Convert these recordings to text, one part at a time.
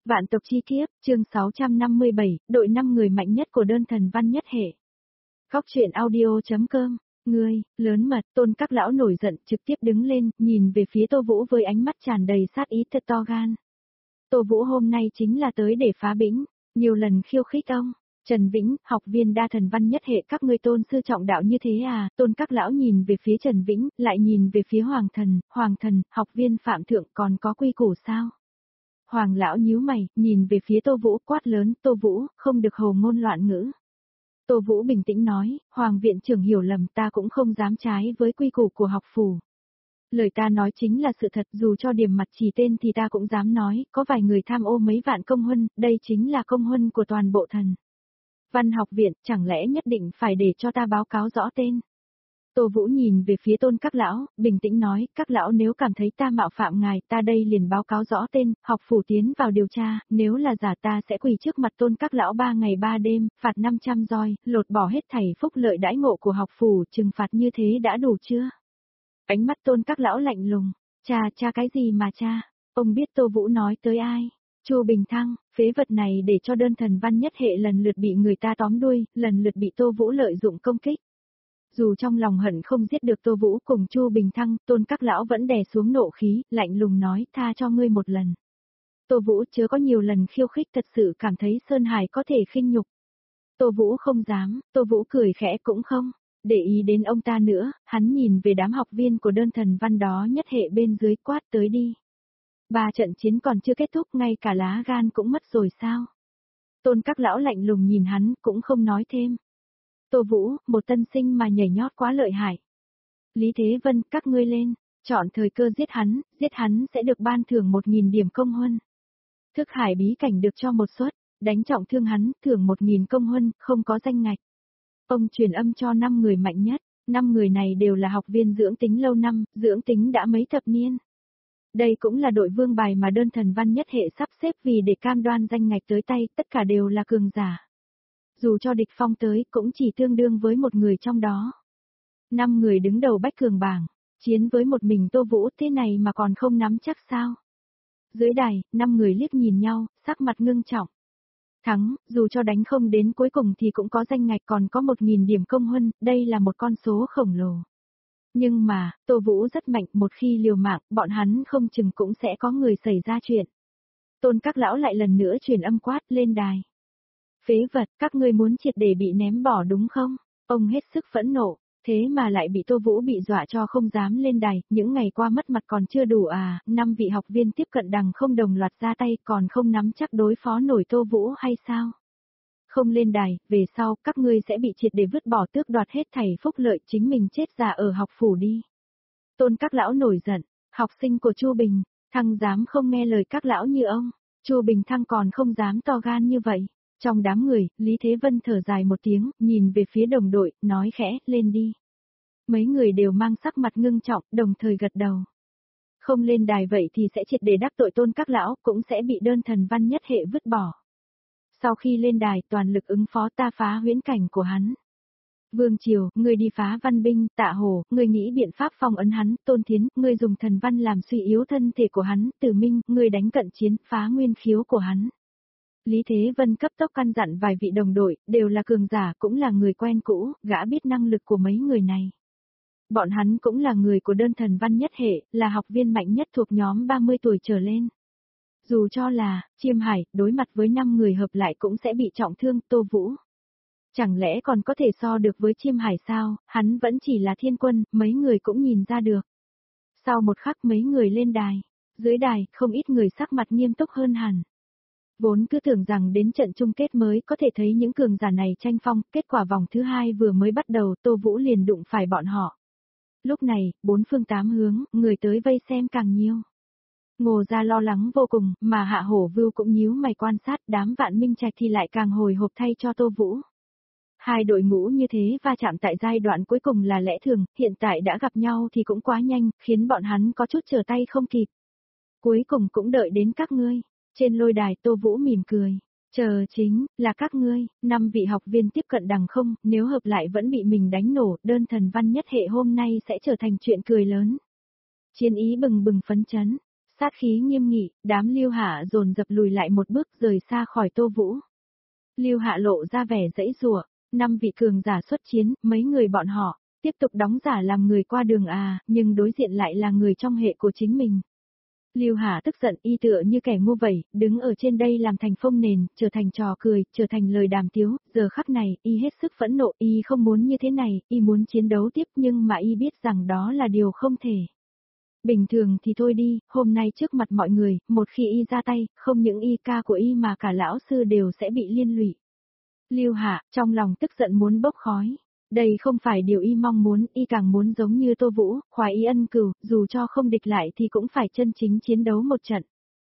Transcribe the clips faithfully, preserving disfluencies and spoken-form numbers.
Vạn tộc chi kiếp, chương sáu trăm năm mươi bảy, đội năm người mạnh nhất của đơn thần văn nhất hệ. Góc truyện audio.com, ngươi, lớn mật, Tôn Các Lão nổi giận trực tiếp đứng lên, nhìn về phía Tô Vũ với ánh mắt tràn đầy sát ý thật to gan. Tô Vũ hôm nay chính là tới để phá bĩnh, nhiều lần khiêu khích ông. Trần Vĩnh, học viên đa thần văn nhất hệ các ngươi tôn sư trọng đạo như thế à, Tôn Các Lão nhìn về phía Trần Vĩnh, lại nhìn về phía Hoàng Thần, Hoàng Thần, học viên phạm thượng còn có quy củ sao? Hoàng lão nhíu mày, nhìn về phía Tô Vũ quát lớn, Tô Vũ, không được hồ ngôn loạn ngữ. Tô Vũ bình tĩnh nói, Hoàng viện trưởng hiểu lầm, ta cũng không dám trái với quy củ của học phủ. Lời ta nói chính là sự thật, dù cho điểm mặt chỉ tên thì ta cũng dám nói, có vài người tham ô mấy vạn công huân, đây chính là công huân của toàn bộ thần văn học viện, chẳng lẽ nhất định phải để cho ta báo cáo rõ tên. Tô Vũ nhìn về phía Tôn Các Lão, bình tĩnh nói, các lão nếu cảm thấy ta mạo phạm ngài, ta đây liền báo cáo rõ tên, học phủ tiến vào điều tra, nếu là giả ta sẽ quỳ trước mặt Tôn Các Lão ba ngày ba đêm, phạt năm trăm roi, lột bỏ hết thảy phúc lợi đãi ngộ của học phủ, trừng phạt như thế đã đủ chưa? Ánh mắt Tôn Các Lão lạnh lùng, cha cha cái gì mà cha, ông biết Tô Vũ nói tới ai? Chu Bình Thăng, phế vật này để cho đơn thần văn nhất hệ lần lượt bị người ta tóm đuôi, lần lượt bị Tô Vũ lợi dụng công kích. Dù trong lòng hận không giết được Tô Vũ cùng Chu Bình Thăng, Tôn Các Lão vẫn đè xuống nộ khí, lạnh lùng nói, tha cho ngươi một lần. Tô Vũ chớ có nhiều lần khiêu khích, thật sự cảm thấy Sơn Hải có thể khinh nhục. Tô Vũ không dám, Tô Vũ cười khẽ cũng không để ý đến ông ta nữa, hắn nhìn về đám học viên của đơn thần văn đó nhất hệ bên dưới, quát tới đi. Ba trận chiến còn chưa kết thúc, ngay cả lá gan cũng mất rồi sao? Tôn Các Lão lạnh lùng nhìn hắn, cũng không nói thêm. Tô Vũ, một tân sinh mà nhảy nhót quá lợi hại. Lý Thế Vân, các ngươi lên, chọn thời cơ giết hắn, giết hắn sẽ được ban thưởng một nghìn điểm công huân. Thức hải bí cảnh được cho một suất, đánh trọng thương hắn, thưởng một nghìn công huân, không có danh ngạch. Ông truyền âm cho năm người mạnh nhất, năm người này đều là học viên dưỡng tính lâu năm, dưỡng tính đã mấy thập niên. Đây cũng là đội vương bài mà đơn thần văn nhất hệ sắp xếp vì để cam đoan danh ngạch tới tay, tất cả đều là cường giả. Dù cho địch phong tới cũng chỉ tương đương với một người trong đó. Năm người đứng đầu bách cường bảng, chiến với một mình Tô Vũ thế này mà còn không nắm chắc sao. Dưới đài, năm người liếc nhìn nhau, sắc mặt ngưng trọng. Thắng, dù cho đánh không đến cuối cùng thì cũng có danh ngạch còn có một nghìn điểm công huân, đây là một con số khổng lồ. Nhưng mà, Tô Vũ rất mạnh, một khi liều mạng, bọn hắn không chừng cũng sẽ có người xảy ra chuyện. Tôn Các Lão lại lần nữa truyền âm quát lên đài. Phế vật, các ngươi muốn triệt để bị ném bỏ đúng không? Ông hết sức phẫn nộ, thế mà lại bị Tô Vũ bị dọa cho không dám lên đài, những ngày qua mất mặt còn chưa đủ à, năm vị học viên tiếp cận đằng không đồng loạt ra tay còn không nắm chắc đối phó nổi Tô Vũ hay sao? Không lên đài, về sau, các ngươi sẽ bị triệt để vứt bỏ tước đoạt hết thảy phúc lợi, chính mình chết già ở học phủ đi. Tôn Các Lão nổi giận, học sinh của Chu Bình Thăng dám không nghe lời các lão như ông, Chu Bình Thăng còn không dám to gan như vậy. Trong đám người, Lý Thế Vân thở dài một tiếng, nhìn về phía đồng đội, nói khẽ, lên đi. Mấy người đều mang sắc mặt ngưng trọng, đồng thời gật đầu. Không lên đài vậy thì sẽ triệt để đắc tội Tôn Các Lão, cũng sẽ bị đơn thần văn nhất hệ vứt bỏ. Sau khi lên đài, toàn lực ứng phó, ta phá huyễn cảnh của hắn. Vương Triều, ngươi đi phá văn binh, Tạ Hồ, ngươi nghĩ biện pháp phong ấn hắn, Tôn Thiến, ngươi dùng thần văn làm suy yếu thân thể của hắn, Từ Minh, ngươi đánh cận chiến, phá nguyên khiếu của hắn. Lý Thế Vân cấp tốc căn dặn vài vị đồng đội, đều là cường giả, cũng là người quen cũ, gã biết năng lực của mấy người này. Bọn hắn cũng là người của đơn thần văn nhất hệ, là học viên mạnh nhất thuộc nhóm ba mươi tuổi trở lên. Dù cho là, Chiêm Hải, đối mặt với năm người hợp lại cũng sẽ bị trọng thương, Tô Vũ. Chẳng lẽ còn có thể so được với Chiêm Hải sao, hắn vẫn chỉ là thiên quân, mấy người cũng nhìn ra được. Sau một khắc mấy người lên đài, dưới đài, không ít người sắc mặt nghiêm túc hơn hẳn. Vốn cứ tưởng rằng đến trận chung kết mới có thể thấy những cường giả này tranh phong, kết quả vòng thứ hai vừa mới bắt đầu Tô Vũ liền đụng phải bọn họ. Lúc này, bốn phương tám hướng, người tới vây xem càng nhiều. Ngô Gia lo lắng vô cùng, mà Hạ Hổ Vưu cũng nhíu mày quan sát, đám Vạn Minh Trạch thì lại càng hồi hộp thay cho Tô Vũ. Hai đội ngũ như thế va chạm tại giai đoạn cuối cùng là lẽ thường, hiện tại đã gặp nhau thì cũng quá nhanh, khiến bọn hắn có chút trở tay không kịp. Cuối cùng cũng đợi đến các ngươi. Trên lôi đài Tô Vũ mỉm cười. Chờ chính, là các ngươi, năm vị học viên tiếp cận đằng không, nếu hợp lại vẫn bị mình đánh nổ, đơn thần văn nhất hệ hôm nay sẽ trở thành chuyện cười lớn. Chiến ý bừng bừng phấn chấn. Sát khí nghiêm nghị, đám Lưu Hạ dồn dập lùi lại một bước rời xa khỏi Tô Vũ. Lưu Hạ lộ ra vẻ giãy giụa, năm vị cường giả xuất chiến, mấy người bọn họ, tiếp tục đóng giả làm người qua đường à, nhưng đối diện lại là người trong hệ của chính mình. Lưu Hạ tức giận y tựa như kẻ ngu vậy, đứng ở trên đây làm thành phông nền, trở thành trò cười, trở thành lời đàm tiếu, giờ khắc này, y hết sức phẫn nộ, y không muốn như thế này, y muốn chiến đấu tiếp nhưng mà y biết rằng đó là điều không thể. Bình thường thì thôi đi, hôm nay trước mặt mọi người, một khi y ra tay, không những y ca của y mà cả lão sư đều sẽ bị liên lụy. Lưu Hạ, trong lòng tức giận muốn bốc khói. Đây không phải điều y mong muốn, y càng muốn giống như Tô Vũ, khoái y ân cửu, dù cho không địch lại thì cũng phải chân chính chiến đấu một trận.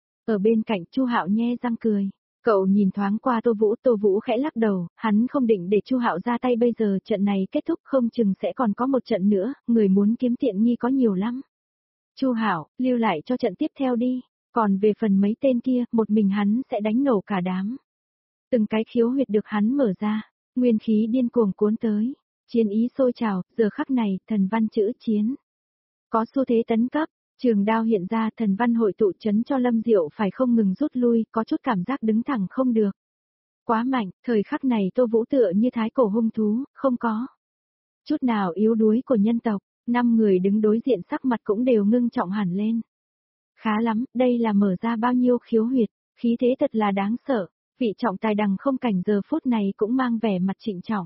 Ở bên cạnh Chu Hạo nhe răng cười. Cậu nhìn thoáng qua Tô Vũ, Tô Vũ khẽ lắc đầu, hắn không định để Chu Hạo ra tay bây giờ, trận này kết thúc không chừng sẽ còn có một trận nữa, người muốn kiếm tiện nghi có nhiều lắm. Chu Hạo, lưu lại cho trận tiếp theo đi, còn về phần mấy tên kia, một mình hắn sẽ đánh nổ cả đám. Từng cái khiếu huyệt được hắn mở ra, nguyên khí điên cuồng cuốn tới, chiến ý sôi trào, giờ khắc này, thần văn chữ chiến. Có xu thế tấn cấp, trường đao hiện ra, thần văn hội tụ chấn cho Lâm Diệu phải không ngừng rút lui, có chút cảm giác đứng thẳng không được. Quá mạnh, thời khắc này Tô Vũ tựa như thái cổ hung thú, không có chút nào yếu đuối của nhân tộc, năm người đứng đối diện sắc mặt cũng đều ngưng trọng hẳn lên. Khá lắm, đây là mở ra bao nhiêu khiếu huyệt, khí thế thật là đáng sợ. Vị trọng tài đằng không cảnh giờ phút này cũng mang vẻ mặt trịnh trọng.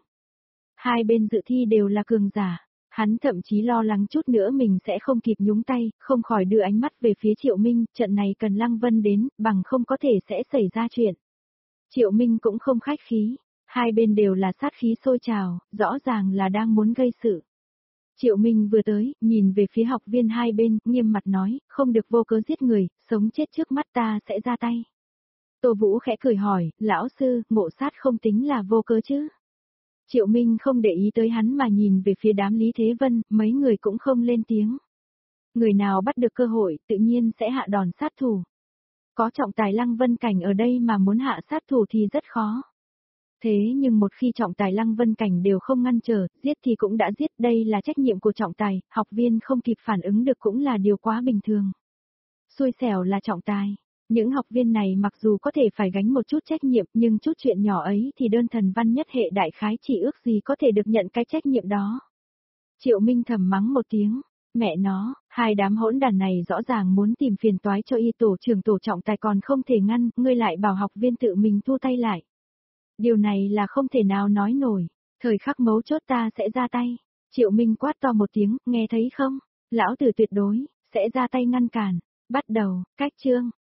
Hai bên dự thi đều là cường giả, hắn thậm chí lo lắng chút nữa mình sẽ không kịp nhúng tay, không khỏi đưa ánh mắt về phía Triệu Minh, trận này cần Lăng Vân đến, bằng không có thể sẽ xảy ra chuyện. Triệu Minh cũng không khách khí, hai bên đều là sát khí sôi trào, rõ ràng là đang muốn gây sự. Triệu Minh vừa tới, nhìn về phía học viên hai bên, nghiêm mặt nói, không được vô cớ giết người, sống chết trước mắt ta sẽ ra tay. Tô Vũ khẽ cười hỏi, lão sư, ngộ sát không tính là vô cớ chứ? Triệu Minh không để ý tới hắn mà nhìn về phía đám Lý Thế Vân, mấy người cũng không lên tiếng. Người nào bắt được cơ hội, tự nhiên sẽ hạ đòn sát thủ. Có trọng tài Lăng Vân Cảnh ở đây mà muốn hạ sát thủ thì rất khó. Thế nhưng một khi trọng tài Lăng Vân Cảnh đều không ngăn trở, giết thì cũng đã giết, đây là trách nhiệm của trọng tài, học viên không kịp phản ứng được cũng là điều quá bình thường. Xui xẻo là trọng tài. Những học viên này mặc dù có thể phải gánh một chút trách nhiệm nhưng chút chuyện nhỏ ấy thì đơn thần văn nhất hệ đại khái chỉ ước gì có thể được nhận cái trách nhiệm đó. Triệu Minh thầm mắng một tiếng, mẹ nó, hai đám hỗn đàn này rõ ràng muốn tìm phiền toái cho y tổ trưởng tổ trọng tài còn không thể ngăn, ngươi lại bảo học viên tự mình thu tay lại. Điều này là không thể nào nói nổi, thời khắc mấu chốt ta sẽ ra tay. Triệu Minh quát to một tiếng, nghe thấy không? Lão tử tuyệt đối, sẽ ra tay ngăn cản. Bắt đầu, cách chương.